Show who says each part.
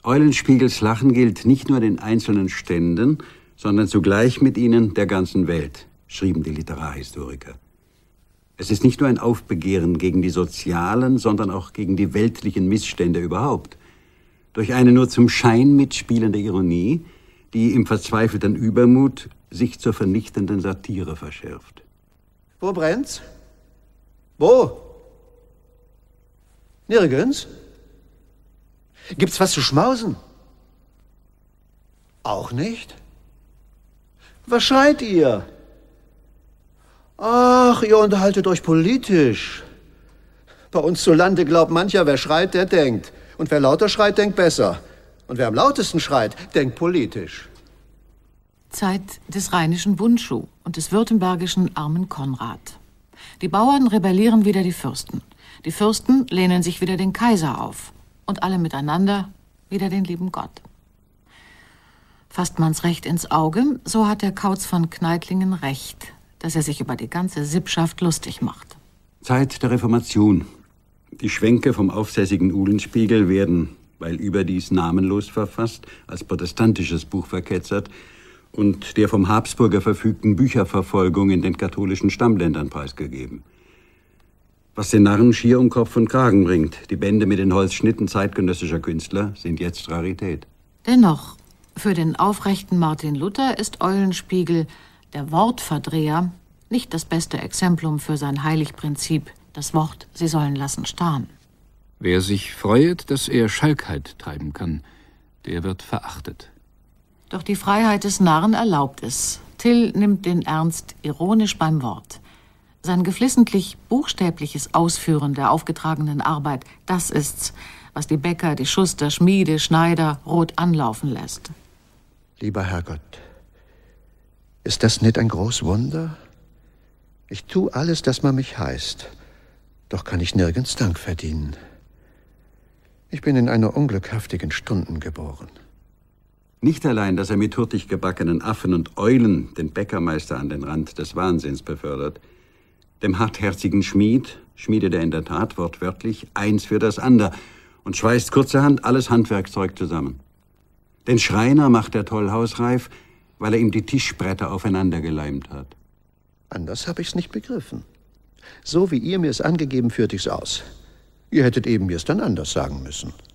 Speaker 1: Eulenspiegels Lachen gilt nicht nur den einzelnen Ständen, sondern zugleich mit ihnen der ganzen Welt, schrieben die Literarhistoriker. Es ist nicht nur ein Aufbegehren gegen die sozialen, sondern auch gegen die weltlichen Missstände überhaupt. Durch eine nur zum Schein mitspielende Ironie, die im verzweifelten Übermut sich zur vernichtenden Satire verschärft.
Speaker 2: Wo brennt's? Wo? Nirgends? Gibt's was zu schmausen? Auch nicht? Was schreit ihr? Ach, ihr unterhaltet euch politisch. Bei uns zu Lande glaubt mancher, wer schreit, der denkt. Und wer lauter schreit, denkt besser. Und wer am lautesten schreit, denkt politisch.
Speaker 3: Zeit des rheinischen Bundschuh und des württembergischen Armen Konrad. Die Bauern rebellieren wider die Fürsten. Die Fürsten lehnen sich wider den Kaiser auf. Und alle miteinander wider den lieben Gott. Fasst man's recht ins Auge, so hat der Kauz von Kneitlingen recht, dass er sich über die ganze Sippschaft lustig macht.
Speaker 1: Zeit der Reformation. Die Schwänke vom aufsässigen Uhlenspiegel werden, weil überdies namenlos verfasst, als protestantisches Buch verketzert und der vom Habsburger verfügten Bücherverfolgung in den katholischen Stammländern preisgegeben. Was den Narren schier um Kopf und Kragen bringt, die Bände mit den Holzschnitten zeitgenössischer Künstler sind jetzt Rarität.
Speaker 3: Dennoch, für den aufrechten Martin Luther ist Eulenspiegel, der Wortverdreher, nicht das beste Exemplum für sein Heiligprinzip, das Wort, sie sollen lassen starren.
Speaker 4: Wer sich freuet, dass er Schalkheit treiben kann, der wird verachtet.
Speaker 3: Doch die Freiheit des Narren erlaubt es. Till nimmt den Ernst ironisch beim Wort. Sein geflissentlich buchstäbliches Ausführen der aufgetragenen Arbeit, das ist's, was die Bäcker, die Schuster, Schmiede, Schneider rot anlaufen lässt.
Speaker 2: Lieber Herrgott, ist das nicht ein groß Wunder? Ich tu alles, dass man mich heißt, doch kann ich nirgends Dank verdienen. Ich bin in einer unglückhaftigen Stunden geboren.
Speaker 1: Nicht allein, dass er mit hurtig gebackenen Affen und Eulen den Bäckermeister an den Rand des Wahnsinns befördert, dem hartherzigen Schmied schmiedet er in der Tat wortwörtlich eins für das andere und schweißt kurzerhand alles Handwerkzeug zusammen. Den Schreiner macht er tollhausreif, weil er ihm die Tischbretter aufeinander geleimt hat.
Speaker 2: Anders habe ich's nicht begriffen. So wie ihr mir es angegeben, führt ich's aus. Ihr hättet eben mir es dann anders sagen müssen.